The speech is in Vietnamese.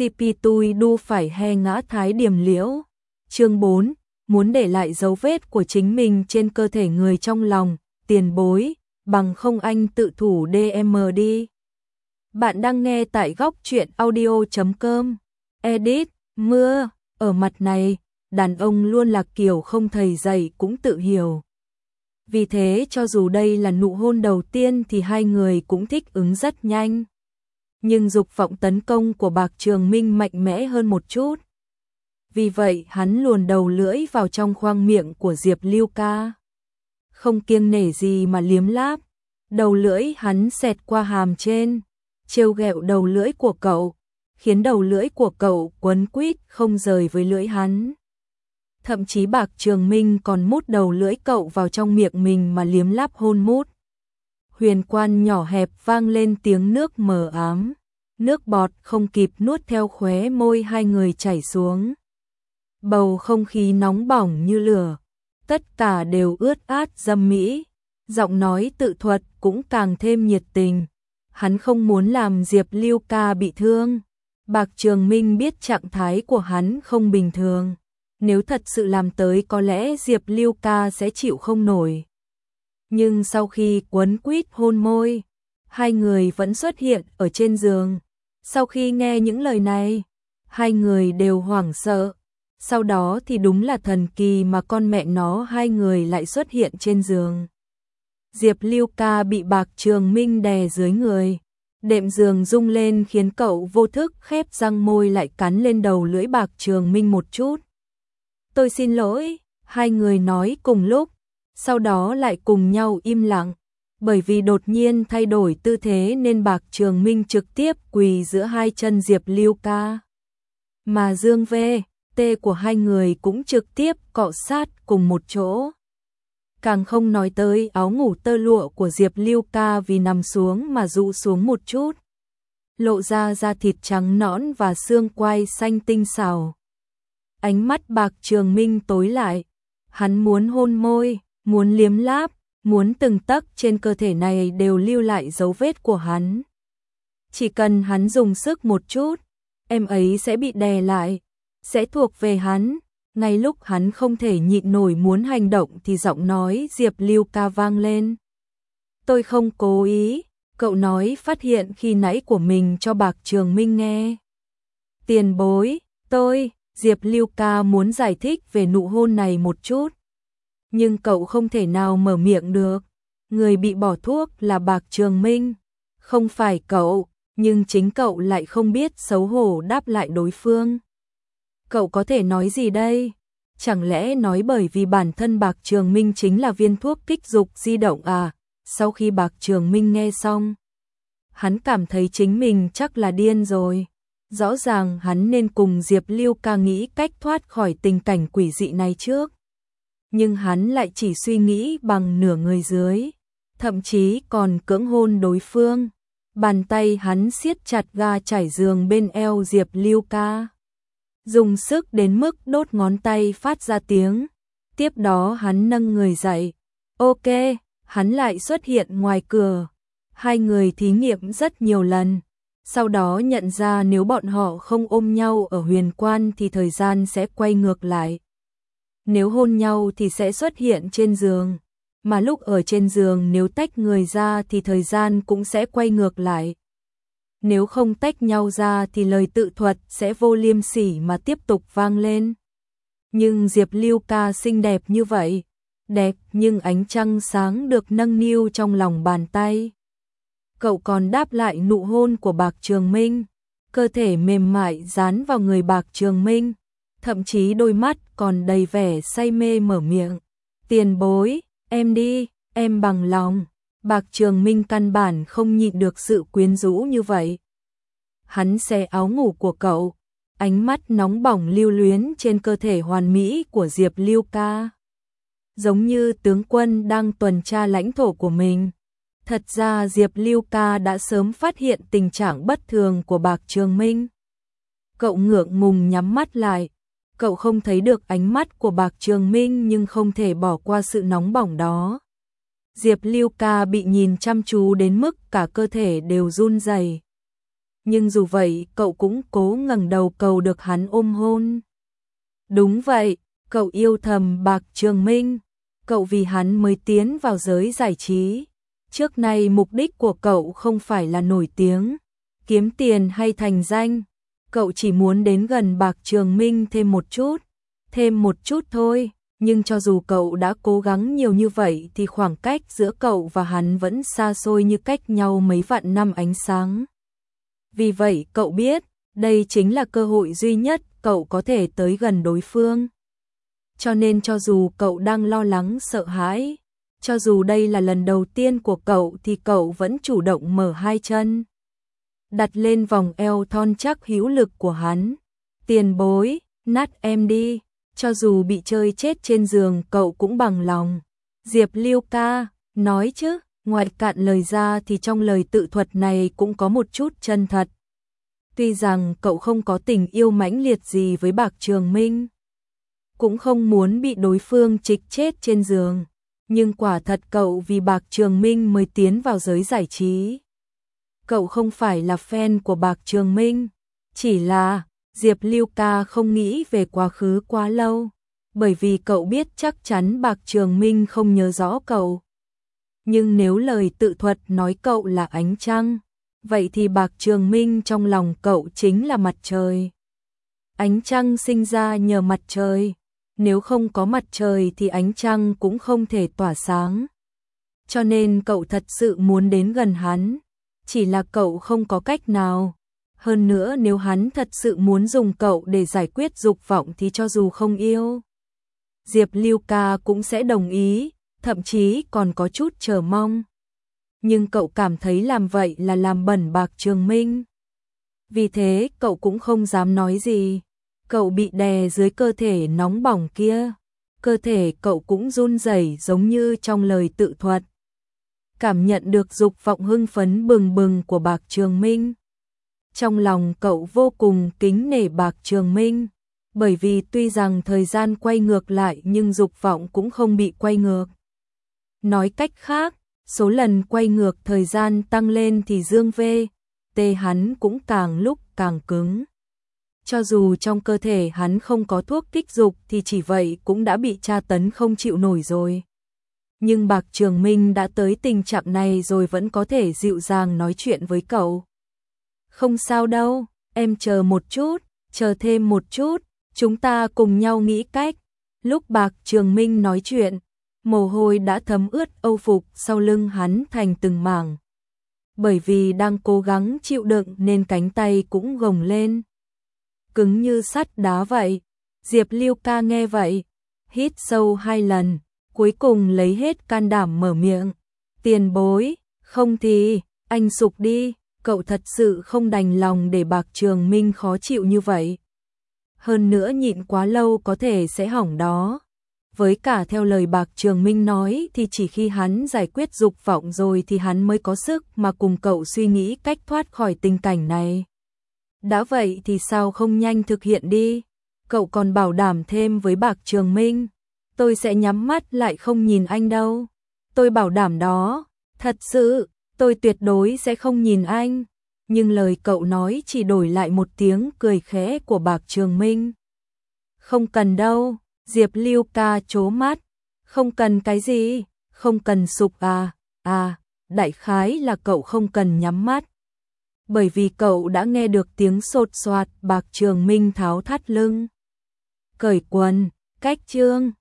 CP tui đu phải he ngã thái điểm liễu. Chương 4, muốn để lại dấu vết của chính mình trên cơ thể người trong lòng, tiền bối, bằng không anh tự thủ DM đi. Bạn đang nghe tại góc truyện audio.com. Edit, mưa, ở mặt này, đàn ông luôn là kiểu không thầy dạy cũng tự hiểu. Vì thế cho dù đây là nụ hôn đầu tiên thì hai người cũng thích ứng rất nhanh. Nhưng dục vọng tấn công của Bạc Trường Minh mạnh mẽ hơn một chút. Vì vậy hắn luồn đầu lưỡi vào trong khoang miệng của Diệp Lưu Ca. Không kiêng nể gì mà liếm láp. Đầu lưỡi hắn xẹt qua hàm trên, trêu ghẹo đầu lưỡi của cậu, khiến đầu lưỡi của cậu quấn quýt không rời với lưỡi hắn. Thậm chí Bạc Trường Minh còn mút đầu lưỡi cậu vào trong miệng mình mà liếm láp hôn mút. Huyền quan nhỏ hẹp vang lên tiếng nước mờ ám, nước bọt không kịp nuốt theo khóe môi hai người chảy xuống. Bầu không khí nóng bỏng như lửa, tất cả đều ướt át dâm mỹ, giọng nói tự thuật cũng càng thêm nhiệt tình. Hắn không muốn làm Diệp Lưu Ca bị thương. Bạc Trường Minh biết trạng thái của hắn không bình thường. Nếu thật sự làm tới có lẽ Diệp Lưu Ca sẽ chịu không nổi. Nhưng sau khi quấn quýt hôn môi, hai người vẫn xuất hiện ở trên giường. Sau khi nghe những lời này, hai người đều hoảng sợ. Sau đó thì đúng là thần kỳ mà con mẹ nó hai người lại xuất hiện trên giường. Diệp Lưu Ca bị Bạc Trường Minh đè dưới người. Đệm giường rung lên khiến cậu vô thức khép răng môi lại cắn lên đầu lưỡi Bạc Trường Minh một chút. Tôi xin lỗi, hai người nói cùng lúc, sau đó lại cùng nhau im lặng. Bởi vì đột nhiên thay đổi tư thế nên Bạc Trường Minh trực tiếp quỳ giữa hai chân Diệp Lưu Ca. Mà Dương V, T của hai người cũng trực tiếp cọ sát cùng một chỗ. Càng không nói tới áo ngủ tơ lụa của Diệp Lưu Ca vì nằm xuống mà rụ xuống một chút, lộ ra da thịt trắng nõn và xương quai xanh tinh xảo. Ánh mắt Bạc Trường Minh tối lại, hắn muốn hôn môi, muốn liếm láp, muốn từng tấc trên cơ thể này đều lưu lại dấu vết của hắn. Chỉ cần hắn dùng sức một chút, em ấy sẽ bị đè lại, sẽ thuộc về hắn. Ngay lúc hắn không thể nhịn nổi muốn hành động thì giọng nói Diệp Lưu Ca vang lên. Tôi không cố ý, cậu nói phát hiện khi nãy của mình cho Bạc Trường Minh nghe. Tiền bối, Diệp Lưu Ca muốn giải thích về nụ hôn này một chút. Nhưng cậu không thể nào mở miệng được. Người bị bỏ thuốc là Bạc Trường Minh, không phải cậu, nhưng chính cậu lại không biết xấu hổ đáp lại đối phương. Cậu có thể nói gì đây? Chẳng lẽ nói bởi vì bản thân Bạc Trường Minh chính là viên thuốc kích dục di động à? Sau khi Bạc Trường Minh nghe xong, hắn cảm thấy chính mình chắc là điên rồi. Rõ ràng hắn nên cùng Diệp Lưu Ca nghĩ cách thoát khỏi tình cảnh quỷ dị này trước. Nhưng hắn lại chỉ suy nghĩ bằng nửa người dưới, thậm chí còn cưỡng hôn đối phương. Bàn tay hắn siết chặt ga trải giường bên eo Diệp Lưu Ca, dùng sức đến mức đốt ngón tay phát ra tiếng. Tiếp đó hắn nâng người dậy. Ok, hắn lại xuất hiện ngoài cửa. Hai người thí nghiệm rất nhiều lần. Sau đó nhận ra nếu bọn họ không ôm nhau ở huyền quan thì thời gian sẽ quay ngược lại. Nếu hôn nhau thì sẽ xuất hiện trên giường. Mà lúc ở trên giường nếu tách người ra thì thời gian cũng sẽ quay ngược lại. Nếu không tách nhau ra thì lời tự thuật sẽ vô liêm sỉ mà tiếp tục vang lên. Nhưng Diệp Lưu Ca xinh đẹp như vậy, đẹp nhưng ánh trăng sáng được nâng niu trong lòng bàn tay. Cậu còn đáp lại nụ hôn của Bạc Trường Minh, cơ thể mềm mại dán vào người Bạc Trường Minh, thậm chí đôi mắt còn đầy vẻ say mê mở miệng. Tiền bối, em đi, em bằng lòng. Bạc Trường Minh căn bản không nhịn được sự quyến rũ như vậy. Hắn xé áo ngủ của cậu, ánh mắt nóng bỏng lưu luyến trên cơ thể hoàn mỹ của Diệp Lưu Ca. Giống như tướng quân đang tuần tra lãnh thổ của mình. Thật ra Diệp Lưu Ca đã sớm phát hiện tình trạng bất thường của Bạc Trường Minh. Cậu ngượng ngùng nhắm mắt lại. Cậu không thấy được ánh mắt của Bạc Trường Minh nhưng không thể bỏ qua sự nóng bỏng đó. Diệp Lưu Ca bị nhìn chăm chú đến mức cả cơ thể đều run rẩy. nhưng dù vậy cậu cũng cố ngẩng đầu cầu được hắn ôm hôn. Đúng vậy, cậu yêu thầm Bạc Trường Minh, cậu vì hắn mới tiến vào giới giải trí. Trước nay mục đích của cậu không phải là nổi tiếng, kiếm tiền hay thành danh, cậu chỉ muốn đến gần Bạc Trường Minh thêm một chút thôi. Nhưng cho dù cậu đã cố gắng nhiều như vậy thì khoảng cách giữa cậu và hắn vẫn xa xôi như cách nhau mấy vạn năm ánh sáng. Vì vậy cậu biết, đây chính là cơ hội duy nhất cậu có thể tới gần đối phương. Cho nên cho dù cậu đang lo lắng sợ hãi, cho dù đây là lần đầu tiên của cậu thì cậu vẫn chủ động mở hai chân, đặt lên vòng eo thon chắc hữu lực của hắn. Tiền bối, nát em đi. Cho dù bị chơi chết trên giường cậu cũng bằng lòng. Diệp Lưu ca, nói chứ, ngoài cạn lời ra thì trong lời tự thuật này cũng có một chút chân thật. Tuy rằng cậu không có tình yêu mãnh liệt gì với Bạc Trường Minh, cũng không muốn bị đối phương trịch chết trên giường, nhưng quả thật cậu vì Bạc Trường Minh mới tiến vào giới giải trí. Cậu không phải là fan của Bạc Trường Minh, chỉ là Diệp Lưu ca không nghĩ về quá khứ quá lâu, bởi vì cậu biết chắc chắn Bạc Trường Minh không nhớ rõ cậu. Nhưng nếu lời tự thuật nói cậu là ánh trăng, vậy thì Bạc Trường Minh trong lòng cậu chính là mặt trời. Ánh trăng sinh ra nhờ mặt trời, nếu không có mặt trời thì ánh trăng cũng không thể tỏa sáng. Cho nên cậu thật sự muốn đến gần hắn, chỉ là cậu không có cách nào. Hơn nữa nếu hắn thật sự muốn dùng cậu để giải quyết dục vọng thì cho dù không yêu, Diệp Lưu ca cũng sẽ đồng ý, thậm chí còn có chút chờ mong. Nhưng cậu cảm thấy làm vậy là làm bẩn Bạc Trường Minh. Vì thế cậu cũng không dám nói gì. Cậu bị đè dưới cơ thể nóng bỏng kia. Cơ thể cậu cũng run rẩy giống như trong lời tự thuật. Cảm nhận được dục vọng hưng phấn bừng bừng của Bạc Trường Minh. Trong lòng cậu vô cùng kính nể Bạc Trường Minh, bởi vì tuy rằng thời gian quay ngược lại nhưng dục vọng cũng không bị quay ngược. Nói cách khác, số lần quay ngược thời gian tăng lên thì dương tê hắn cũng càng lúc càng cứng. Cho dù trong cơ thể hắn không có thuốc kích dục thì chỉ vậy cũng đã bị tra tấn không chịu nổi rồi. Nhưng Bạc Trường Minh đã tới tình trạng này rồi vẫn có thể dịu dàng nói chuyện với cậu. Không sao đâu, em chờ một chút, chờ thêm một chút, chúng ta cùng nhau nghĩ cách. Lúc Bạc Trường Minh nói chuyện, mồ hôi đã thấm ướt âu phục sau lưng hắn thành từng mảng. Bởi vì đang cố gắng chịu đựng nên cánh tay cũng gồng lên. Cứng như sắt đá vậy. Diệp Lưu ca nghe vậy, hít sâu 2 lần, cuối cùng lấy hết can đảm mở miệng. Tiền bối, không thì, anh sục đi. Cậu thật sự không đành lòng để Bạc Trường Minh khó chịu như vậy. Hơn nữa nhịn quá lâu có thể sẽ hỏng đó. Với cả theo lời Bạc Trường Minh nói thì chỉ khi hắn giải quyết dục vọng rồi thì hắn mới có sức mà cùng cậu suy nghĩ cách thoát khỏi tình cảnh này. Đã vậy thì sao không nhanh thực hiện đi? Cậu còn bảo đảm thêm với Bạc Trường Minh. Tôi sẽ nhắm mắt lại không nhìn anh đâu. Tôi bảo đảm đó, thật sự. Tôi tuyệt đối sẽ không nhìn anh. Nhưng lời cậu nói chỉ đổi lại một tiếng cười khẽ của Bạc Trường Minh. Không cần đâu, Diệp Lưu ca trố mắt. Không cần cái gì, không cần sục à, đại khái là cậu không cần nhắm mắt. Bởi vì cậu đã nghe được tiếng sột soạt Bạc Trường Minh tháo thắt lưng. Cởi quần, cách chương.